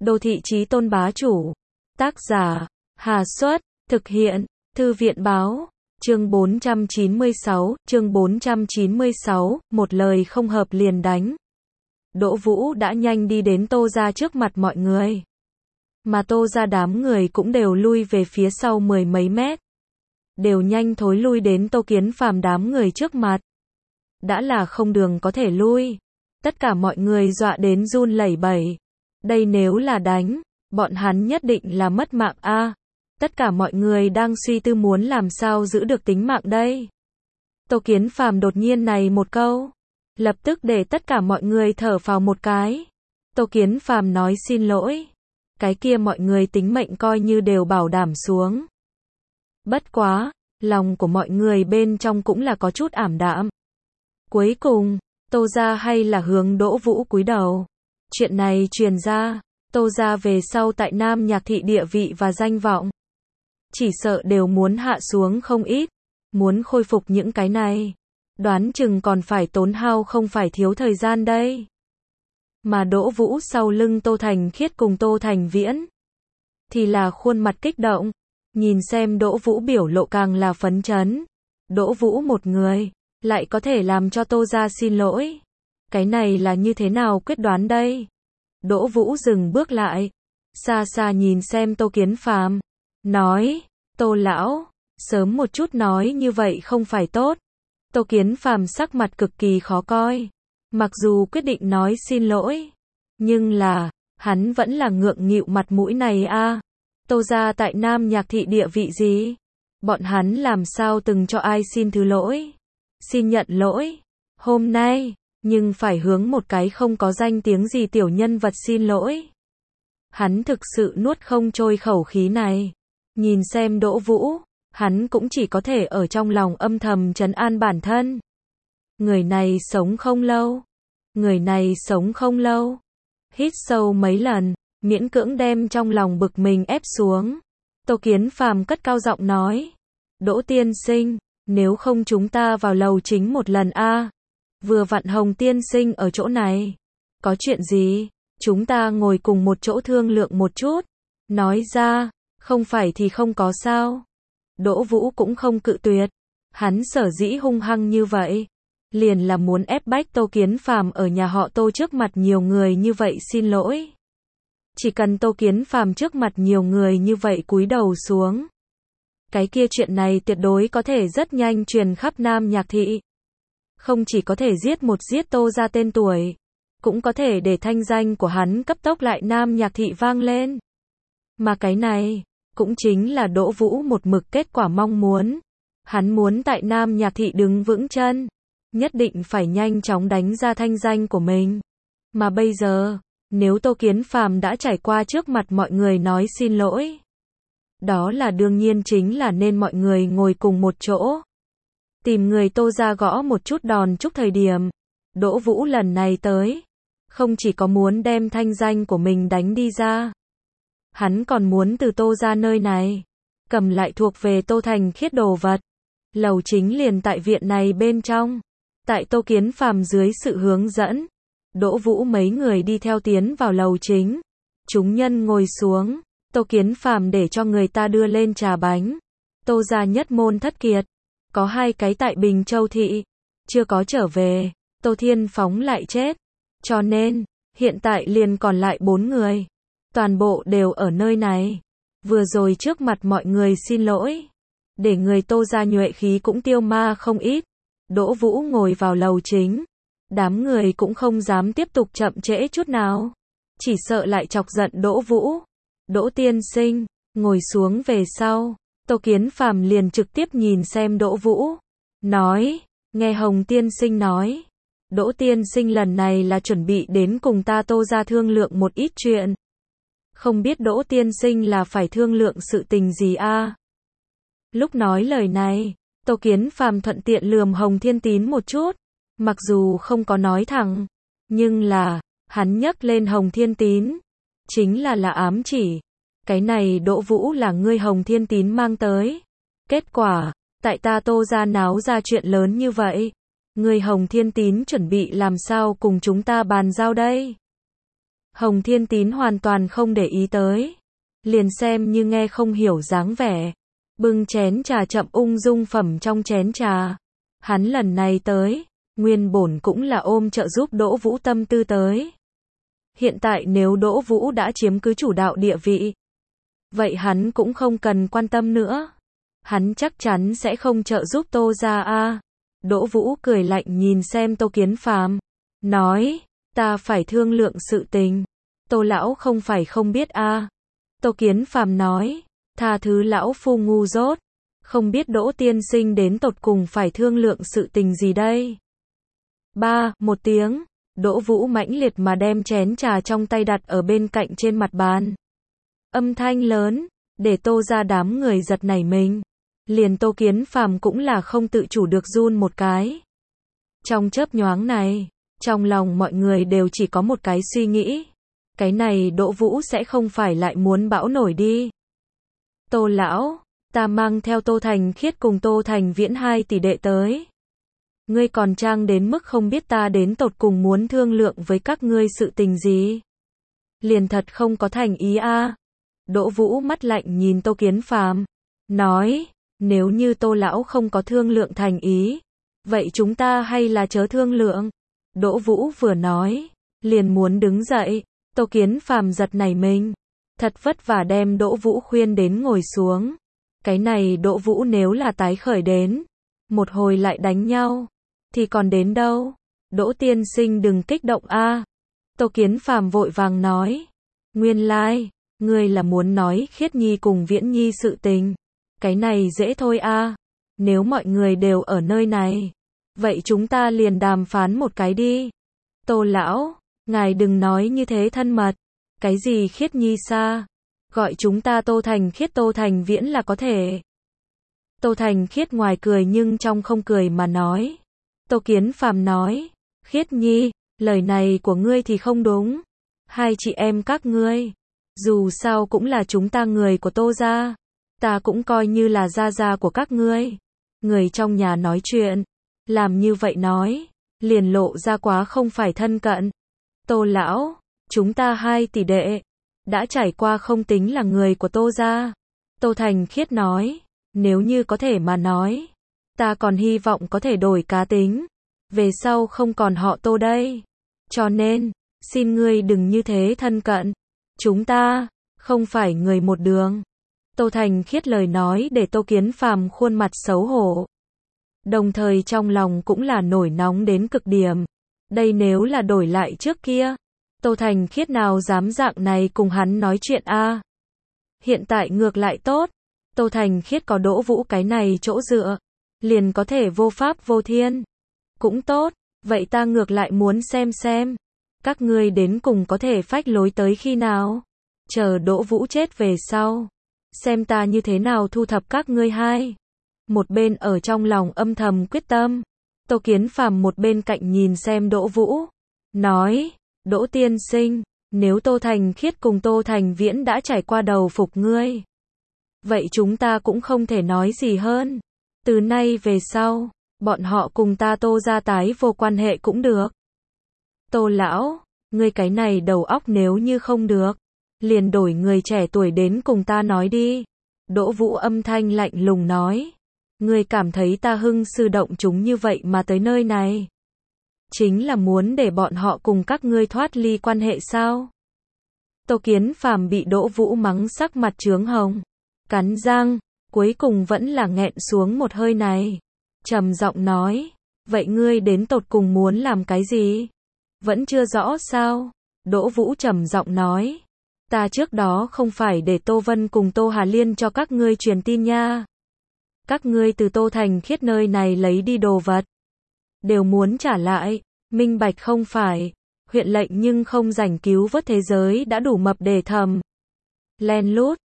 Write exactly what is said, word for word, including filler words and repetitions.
Đô thị chí tôn bá chủ. Tác giả, Hà Xuất, thực hiện, Thư viện báo. Chương bốn trăm chín mươi sáu, chương bốn trăm chín mươi sáu, một lời không hợp liền đánh. Đỗ Vũ đã nhanh đi đến Tô gia trước mặt mọi người. Mà Tô gia đám người cũng đều lui về phía sau mười mấy mét. Đều nhanh thối lui đến Tô Kiến Phàm đám người trước mặt. Đã là không đường có thể lui. Tất cả mọi người dọa đến run lẩy bẩy. Đây nếu là đánh, bọn hắn nhất định là mất mạng a. Tất cả mọi người đang suy tư muốn làm sao giữ được tính mạng đây. Tô Kiến Phàm đột nhiên này một câu, lập tức để tất cả mọi người thở phào một cái. Tô Kiến Phàm nói xin lỗi. Cái kia mọi người tính mệnh coi như đều bảo đảm xuống. Bất quá, lòng của mọi người bên trong cũng là có chút ảm đạm. Cuối cùng, Tô gia hay là hướng Đỗ Vũ cúi đầu. Chuyện này truyền ra, Tô gia về sau tại Nam Nhạc thị địa vị và danh vọng, chỉ sợ đều muốn hạ xuống không ít. Muốn khôi phục những cái này, đoán chừng còn phải tốn hao không phải thiếu thời gian đây. Mà Đỗ Vũ sau lưng Tô Thành Khiết cùng Tô Thành Viễn, thì là khuôn mặt kích động. Nhìn xem Đỗ Vũ biểu lộ càng là phấn chấn. Đỗ Vũ một người, lại có thể làm cho Tô gia xin lỗi. Cái này là như thế nào quyết đoán đây? Đỗ Vũ dừng bước lại, xa xa nhìn xem Tô Kiến Phàm, nói, Tô lão, sớm một chút nói như vậy không phải tốt. Tô Kiến Phàm sắc mặt cực kỳ khó coi. Mặc dù quyết định nói xin lỗi, nhưng là, hắn vẫn là ngượng nghịu mặt mũi này a. Tô gia tại Nam Nhạc thị địa vị gì? Bọn hắn làm sao từng cho ai xin thứ lỗi? Xin nhận lỗi. Hôm nay, nhưng phải hướng một cái không có danh tiếng gì tiểu nhân vật xin lỗi. Hắn thực sự nuốt không trôi khẩu khí này. Nhìn xem Đỗ Vũ, hắn cũng chỉ có thể ở trong lòng âm thầm trấn an bản thân. Người này sống không lâu. Người này sống không lâu. Hít sâu mấy lần, miễn cưỡng đem trong lòng bực mình ép xuống. Tô Kiến Phàm cất cao giọng nói, Đỗ tiên sinh, nếu không chúng ta vào lầu chính một lần a. Vừa vặn Hồng tiên sinh ở chỗ này. Có chuyện gì? Chúng ta ngồi cùng một chỗ thương lượng một chút. Nói ra, không phải thì không có sao. Đỗ Vũ cũng không cự tuyệt. Hắn sở dĩ hung hăng như vậy, liền là muốn ép bách Tô Kiến Phàm ở nhà họ Tô trước mặt nhiều người như vậy xin lỗi. Chỉ cần Tô Kiến Phàm trước mặt nhiều người như vậy cúi đầu xuống, cái kia chuyện này tuyệt đối có thể rất nhanh truyền khắp Nam Nhạc thị. Không chỉ có thể giết một giết Tô gia tên tuổi, cũng có thể để thanh danh của hắn cấp tốc lại Nam Nhạc thị vang lên. Mà cái này, cũng chính là Đỗ Vũ một mực kết quả mong muốn. Hắn muốn tại Nam Nhạc thị đứng vững chân, nhất định phải nhanh chóng đánh ra thanh danh của mình. Mà bây giờ, nếu Tô Kiến Phàm đã trải qua trước mặt mọi người nói xin lỗi, đó là đương nhiên chính là nên mọi người ngồi cùng một chỗ. Tìm người Tô gia gõ một chút đòn chúc thời điểm. Đỗ Vũ lần này tới, không chỉ có muốn đem thanh danh của mình đánh đi ra, hắn còn muốn từ Tô gia nơi này cầm lại thuộc về Tô Thành Khiết đồ vật. Lầu chính liền tại viện này bên trong. Tại Tô Kiến Phàm dưới sự hướng dẫn, Đỗ Vũ mấy người đi theo tiến vào lầu chính. Chúng nhân ngồi xuống, Tô Kiến Phàm để cho người ta đưa lên trà bánh. Tô gia nhất môn thất kiệt, có hai cái tại Bình Châu thị, chưa có trở về. Tô Thiên Phóng lại chết, cho nên, hiện tại liền còn lại bốn người. Toàn bộ đều ở nơi này. Vừa rồi trước mặt mọi người xin lỗi, để người Tô gia nhuệ khí cũng tiêu ma không ít. Đỗ Vũ ngồi vào lầu chính. Đám người cũng không dám tiếp tục chậm trễ chút nào, chỉ sợ lại chọc giận Đỗ Vũ. Đỗ tiên sinh, ngồi xuống về sau. Tô Kiến Phàm liền trực tiếp nhìn xem Đỗ Vũ, nói, nghe Hồng tiên sinh nói, Đỗ tiên sinh lần này là chuẩn bị đến cùng ta Tô gia thương lượng một ít chuyện. Không biết Đỗ tiên sinh là phải thương lượng sự tình gì a? Lúc nói lời này, Tô Kiến Phàm thuận tiện lườm Hồng Thiên Tín một chút. Mặc dù không có nói thẳng, nhưng là, hắn nhắc lên Hồng Thiên Tín, chính là là ám chỉ. Cái này Đỗ Vũ là ngươi Hồng Thiên Tín mang tới. Kết quả, tại ta Tô gia náo ra chuyện lớn như vậy, ngươi Hồng Thiên Tín chuẩn bị làm sao cùng chúng ta bàn giao đây? Hồng Thiên Tín hoàn toàn không để ý tới. Liền xem như nghe không hiểu dáng vẻ. Bưng chén trà chậm ung dung phẩm trong chén trà. Hắn lần này tới, nguyên bổn cũng là ôm trợ giúp Đỗ Vũ tâm tư tới. Hiện tại nếu Đỗ Vũ đã chiếm cứ chủ đạo địa vị, vậy hắn cũng không cần quan tâm nữa. Hắn chắc chắn sẽ không trợ giúp Tô gia a. Đỗ Vũ cười lạnh nhìn xem Tô Kiến Phàm, nói, ta phải thương lượng sự tình. Tô lão không phải không biết a. Tô Kiến Phàm nói, tha thứ lão phu ngu dốt, không biết Đỗ tiên sinh đến tột cùng phải thương lượng sự tình gì đây. Ba, một tiếng, Đỗ Vũ mãnh liệt mà đem chén trà trong tay đặt ở bên cạnh trên mặt bàn. Âm thanh lớn, để Tô gia đám người giật nảy mình. Liền Tô Kiến Phàm cũng là không tự chủ được run một cái. Trong chớp nhoáng này, trong lòng mọi người đều chỉ có một cái suy nghĩ. Cái này Đỗ Vũ sẽ không phải lại muốn bão nổi đi. Tô lão, ta mang theo Tô Thành Khiết cùng Tô Thành Viễn hai tỷ đệ tới. Ngươi còn trang đến mức không biết ta đến tột cùng muốn thương lượng với các ngươi sự tình gì. Liền thật không có thành ý a. Đỗ Vũ mắt lạnh nhìn Tô Kiến Phàm, nói, nếu như Tô lão không có thương lượng thành ý, vậy chúng ta hay là chớ thương lượng. Đỗ Vũ vừa nói, liền muốn đứng dậy. Tô Kiến Phàm giật nảy mình, thật vất vả đem Đỗ Vũ khuyên đến ngồi xuống. Cái này Đỗ Vũ nếu là tái khởi đến, một hồi lại đánh nhau, thì còn đến đâu. Đỗ tiên sinh đừng kích động a. Tô Kiến Phàm vội vàng nói, nguyên lai, like, ngươi là muốn nói Khiết Nhi cùng Viễn Nhi sự tình. Cái này dễ thôi a. Nếu mọi người đều ở nơi này, vậy chúng ta liền đàm phán một cái đi. Tô lão, ngài đừng nói như thế thân mật. Cái gì Khiết Nhi xa? Gọi chúng ta Tô Thành Khiết Tô Thành Viễn là có thể. Tô Thành Khiết ngoài cười nhưng trong không cười mà nói. Tô Kiến Phàm nói, Khiết Nhi, lời này của ngươi thì không đúng. Hai chị em các ngươi, dù sao cũng là chúng ta người của Tô gia. Ta cũng coi như là gia gia của các ngươi. Người trong nhà nói chuyện, làm như vậy nói, liền lộ ra quá không phải thân cận. Tô lão, chúng ta hai tỷ đệ, đã trải qua không tính là người của Tô gia. Tô Thành Khiết nói, nếu như có thể mà nói, ta còn hy vọng có thể đổi cá tính, về sau không còn họ Tô đây. Cho nên, xin ngươi đừng như thế thân cận. Chúng ta, không phải người một đường. Tô Thành Khiết lời nói để Tô Kiến Phàm khuôn mặt xấu hổ. Đồng thời trong lòng cũng là nổi nóng đến cực điểm. Đây nếu là đổi lại trước kia, Tô Thành Khiết nào dám dạng này cùng hắn nói chuyện a. Hiện tại ngược lại tốt, Tô Thành Khiết có Đỗ Vũ cái này chỗ dựa, liền có thể vô pháp vô thiên. Cũng tốt, vậy ta ngược lại muốn xem xem, các ngươi đến cùng có thể phách lối tới khi nào. Chờ Đỗ Vũ chết về sau, xem ta như thế nào thu thập các ngươi hai. Một bên ở trong lòng âm thầm quyết tâm, Tô Kiến Phàm một bên cạnh nhìn xem Đỗ Vũ, nói, Đỗ tiên sinh, nếu Tô Thành Khiết cùng Tô Thành Viễn đã trải qua đầu phục ngươi, vậy chúng ta cũng không thể nói gì hơn. Từ nay về sau, bọn họ cùng ta Tô gia tái vô quan hệ cũng được. Tô lão, ngươi cái này đầu óc nếu như không được, liền đổi người trẻ tuổi đến cùng ta nói đi. Đỗ Vũ âm thanh lạnh lùng nói, ngươi cảm thấy ta hưng sư động chúng như vậy mà tới nơi này, chính là muốn để bọn họ cùng các ngươi thoát ly quan hệ sao? Tô Kiến Phàm bị Đỗ Vũ mắng sắc mặt chướng hồng, cắn răng, cuối cùng vẫn là nghẹn xuống một hơi này, trầm giọng nói, vậy ngươi đến tột cùng muốn làm cái gì? Vẫn chưa rõ sao? Đỗ Vũ trầm giọng nói, ta trước đó không phải để Tô Vân cùng Tô Hà Liên cho các ngươi truyền tin nha. Các ngươi từ Tô Thành Khiết nơi này lấy đi đồ vật, đều muốn trả lại, minh bạch không phải? Huyện lệnh nhưng không rảnh cứu vớt thế giới đã đủ mập để thầm. Len lút,